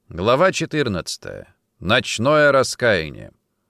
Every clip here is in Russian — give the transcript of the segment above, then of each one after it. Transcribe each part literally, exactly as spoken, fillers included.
Глава четырнадцатая. Ночное раскаяние.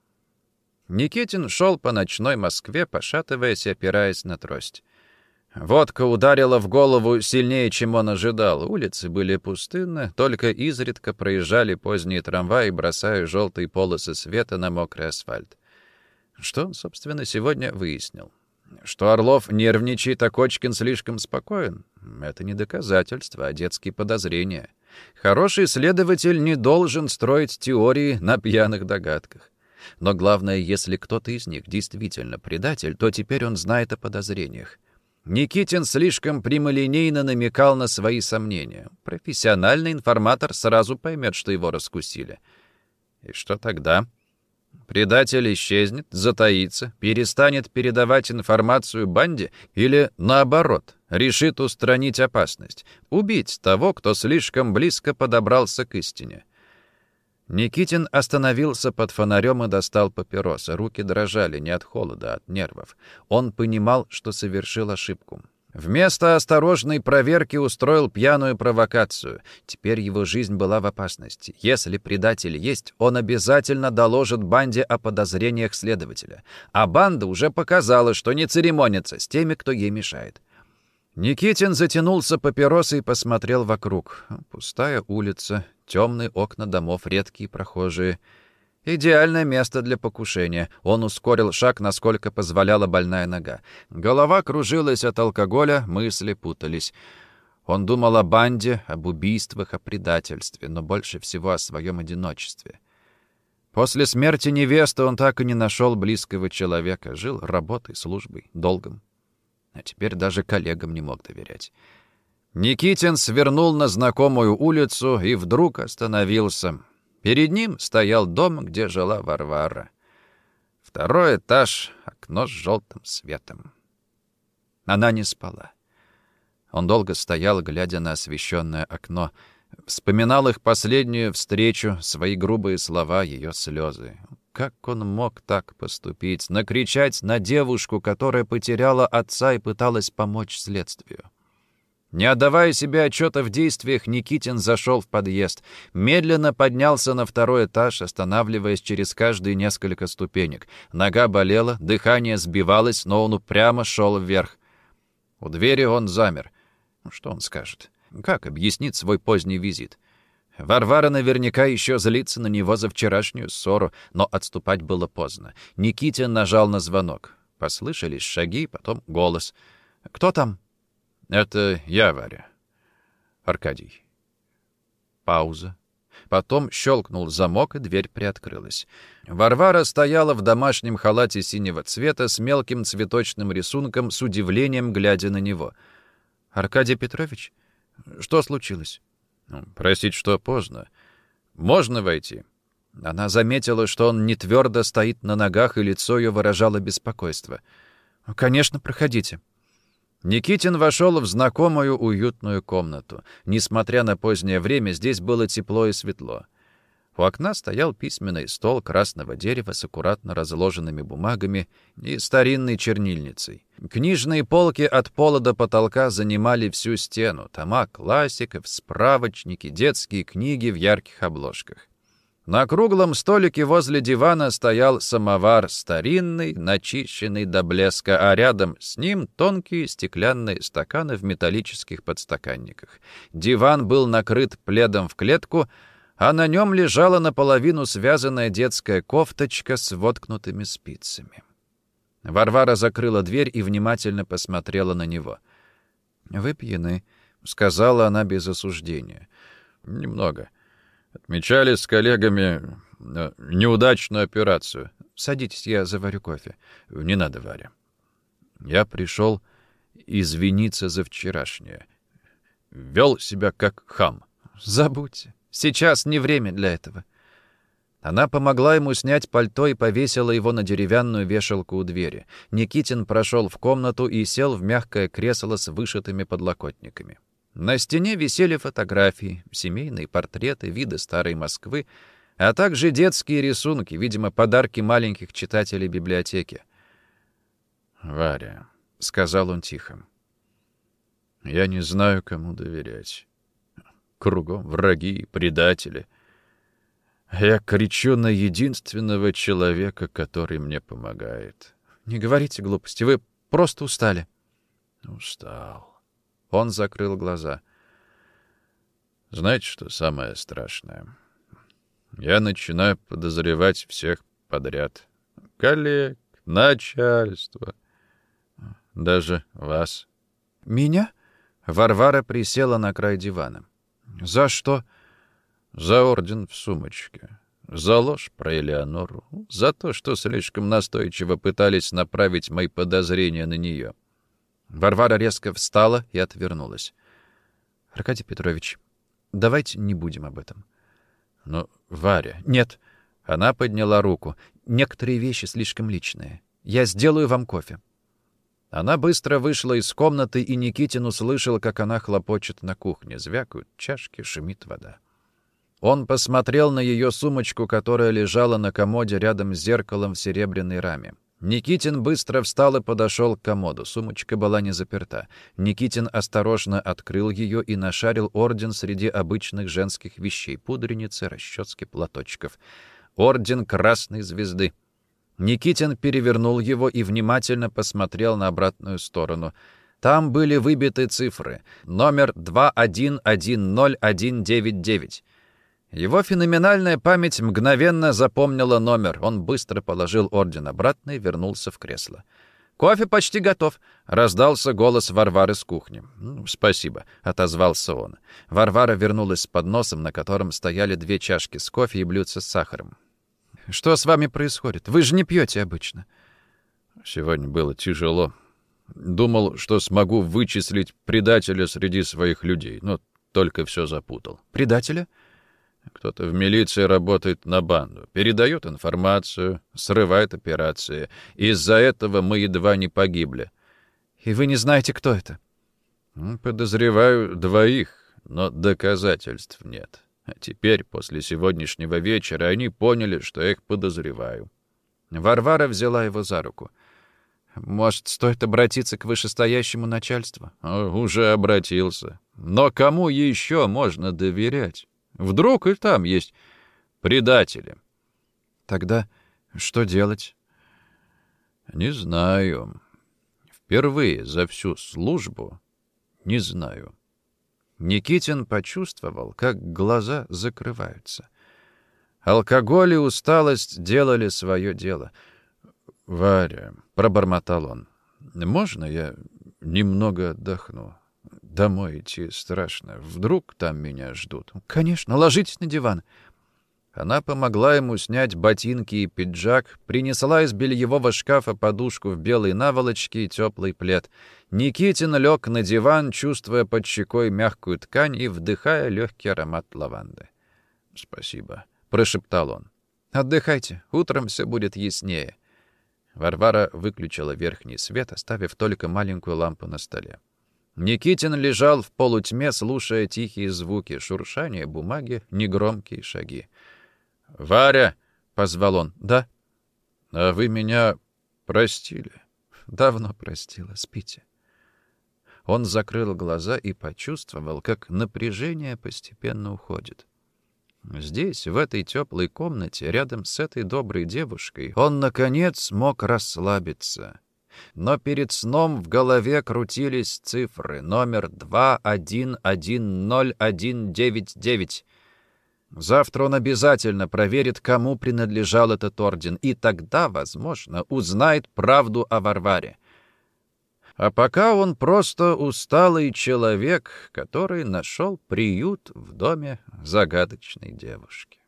Никитин шел по ночной Москве, пошатываясь и опираясь на трость. Водка ударила в голову сильнее, чем он ожидал. Улицы были пустынны, только изредка проезжали поздние трамваи, бросая желтые полосы света на мокрый асфальт. Что он, собственно, сегодня выяснил? Что Орлов нервничает, а Кочкин слишком спокоен? Это не доказательство, а детские подозрения. Хороший следователь не должен строить теории на пьяных догадках. Но главное, если кто-то из них действительно предатель, то теперь он знает о подозрениях. Никитин слишком прямолинейно намекал на свои сомнения. Профессиональный информатор сразу поймет, что его раскусили. И что тогда? Предатель исчезнет, затаится, перестанет передавать информацию банде или, наоборот, решит устранить опасность, убить того, кто слишком близко подобрался к истине. Никитин остановился под фонарем и достал папиросы. Руки дрожали не от холода, а от нервов. Он понимал, что совершил ошибку. Вместо осторожной проверки устроил пьяную провокацию. Теперь его жизнь была в опасности. Если предатель есть, он обязательно доложит банде о подозрениях следователя. А банда уже показала, что не церемонится с теми, кто ей мешает. Никитин затянулся папиросой и посмотрел вокруг. Пустая улица, темные окна домов, редкие прохожие. Идеальное место для покушения. Он ускорил шаг, насколько позволяла больная нога. Голова кружилась от алкоголя, мысли путались. Он думал о банде, об убийствах, о предательстве, но больше всего о своем одиночестве. После смерти невесты он так и не нашел близкого человека. Жил работой, службой, долгом. А теперь даже коллегам не мог доверять. Никитин свернул на знакомую улицу и вдруг остановился. Перед ним стоял дом, где жила Варвара. Второй этаж, окно с желтым светом. Она не спала. Он долго стоял, глядя на освещенное окно. Вспоминал их последнюю встречу, свои грубые слова, ее слезы. Как он мог так поступить, накричать на девушку, которая потеряла отца и пыталась помочь следствию? Не отдавая себе отчета в действиях, Никитин зашел в подъезд. Медленно поднялся на второй этаж, останавливаясь через каждые несколько ступенек. Нога болела, дыхание сбивалось, но он упрямо шел вверх. У двери он замер. Что он скажет? Как объяснит свой поздний визит? Варвара наверняка еще злится на него за вчерашнюю ссору, но отступать было поздно. Никитин нажал на звонок. Послышались шаги, потом голос. «Кто там?» «Это я, Варя. Аркадий». Пауза. Потом щелкнул замок, и дверь приоткрылась. Варвара стояла в домашнем халате синего цвета с мелким цветочным рисунком, с удивлением глядя на него. «Аркадий Петрович? Что случилось?» «Простите, что поздно. Можно войти?» Она заметила, что он не твердо стоит на ногах, и лицо ее выражало беспокойство. «Конечно, проходите». Никитин вошел в знакомую уютную комнату. Несмотря на позднее время, здесь было тепло и светло. У окна стоял письменный стол красного дерева с аккуратно разложенными бумагами и старинной чернильницей. Книжные полки от пола до потолка занимали всю стену. Тома классиков, справочники, детские книги в ярких обложках. На круглом столике возле дивана стоял самовар старинный, начищенный до блеска, а рядом с ним тонкие стеклянные стаканы в металлических подстаканниках. Диван был накрыт пледом в клетку, а на нем лежала наполовину связанная детская кофточка с воткнутыми спицами. Варвара закрыла дверь и внимательно посмотрела на него. «Вы пьяны», — сказала она без осуждения. «Немного. Отмечали с коллегами э, неудачную операцию. Садитесь, я заварю кофе». «Не надо, Варя. Я пришел извиниться за вчерашнее. Вел себя как хам». «Забудьте. Сейчас не время для этого». Она помогла ему снять пальто и повесила его на деревянную вешалку у двери. Никитин прошел в комнату и сел в мягкое кресло с вышитыми подлокотниками. На стене висели фотографии, семейные портреты, виды старой Москвы, а также детские рисунки, видимо, подарки маленьких читателей библиотеки. «Варя», — сказал он тихо, — «я не знаю, кому доверять. Кругом враги и предатели. Я кричу на единственного человека, который мне помогает. Не говорите глупости, вы просто устали. Устал. Он закрыл глаза. Знаете, что самое страшное? Я начинаю подозревать всех подряд. Коллег, начальство, даже вас. Меня? Варвара присела на край дивана. За что? За орден в сумочке. За ложь про Элеонору. За то, что слишком настойчиво пытались направить мои подозрения на нее. Варвара резко встала и отвернулась. Аркадий Петрович, давайте не будем об этом. Но, Варя... Нет. Она подняла руку. Некоторые вещи слишком личные. Я сделаю вам кофе. Она быстро вышла из комнаты, и Никитин услышал, как она хлопочет на кухне. Звякают чашки, шумит вода. Он посмотрел на ее сумочку, которая лежала на комоде рядом с зеркалом в серебряной раме. Никитин быстро встал и подошел к комоду. Сумочка была не заперта. Никитин осторожно открыл ее и нашарил орден среди обычных женских вещей: пудреницы, расчески, платочков. Орден Красной Звезды. Никитин перевернул его и внимательно посмотрел на обратную сторону. Там были выбиты цифры. Номер два один один ноль один девять девять. Его феноменальная память мгновенно запомнила номер. Он быстро положил орден обратно и вернулся в кресло. «Кофе почти готов», — раздался голос Варвары с кухни. «Ну, спасибо», — отозвался он. Варвара вернулась с подносом, на котором стояли две чашки с кофе и блюдце с сахаром. «Что с вами происходит? Вы же не пьете обычно». «Сегодня было тяжело. Думал, что смогу вычислить предателя среди своих людей, но только все запутал». «Предателя?» Кто-то в милиции работает на банду, передает информацию, срывает операции. Из-за этого мы едва не погибли. И вы не знаете, кто это? Подозреваю двоих, но доказательств нет. А теперь, после сегодняшнего вечера, они поняли, что я их подозреваю. Варвара взяла его за руку. Может, стоит обратиться к вышестоящему начальству? О, уже обратился. Но кому еще можно доверять? Вдруг и там есть предатели. Тогда что делать? Не знаю. Впервые за всю службу не знаю. Никитин почувствовал, как глаза закрываются. Алкоголь и усталость делали свое дело. «Варя», — пробормотал он, — «можно я немного отдохну? Домой идти страшно. Вдруг там меня ждут». «Конечно, ложитесь на диван». Она помогла ему снять ботинки и пиджак, принесла из бельевого шкафа подушку в белой наволочке и теплый плед. Никитин лег на диван, чувствуя под щекой мягкую ткань и вдыхая легкий аромат лаванды. «Спасибо», — прошептал он. «Отдыхайте, утром все будет яснее». Варвара выключила верхний свет, оставив только маленькую лампу на столе. Никитин лежал в полутьме, слушая тихие звуки, шуршание бумаги, негромкие шаги. «Варя!» — позвал он. «Да». «А вы меня простили?» «Давно простила. Спите». Он закрыл глаза и почувствовал, как напряжение постепенно уходит. Здесь, в этой теплой комнате, рядом с этой доброй девушкой, он, наконец, мог расслабиться. Но перед сном в голове крутились цифры. Номер два один один ноль один девять девять. Завтра он обязательно проверит, кому принадлежал этот орден, и тогда, возможно, узнает правду о Варваре. А пока он просто усталый человек, который нашел приют в доме загадочной девушки.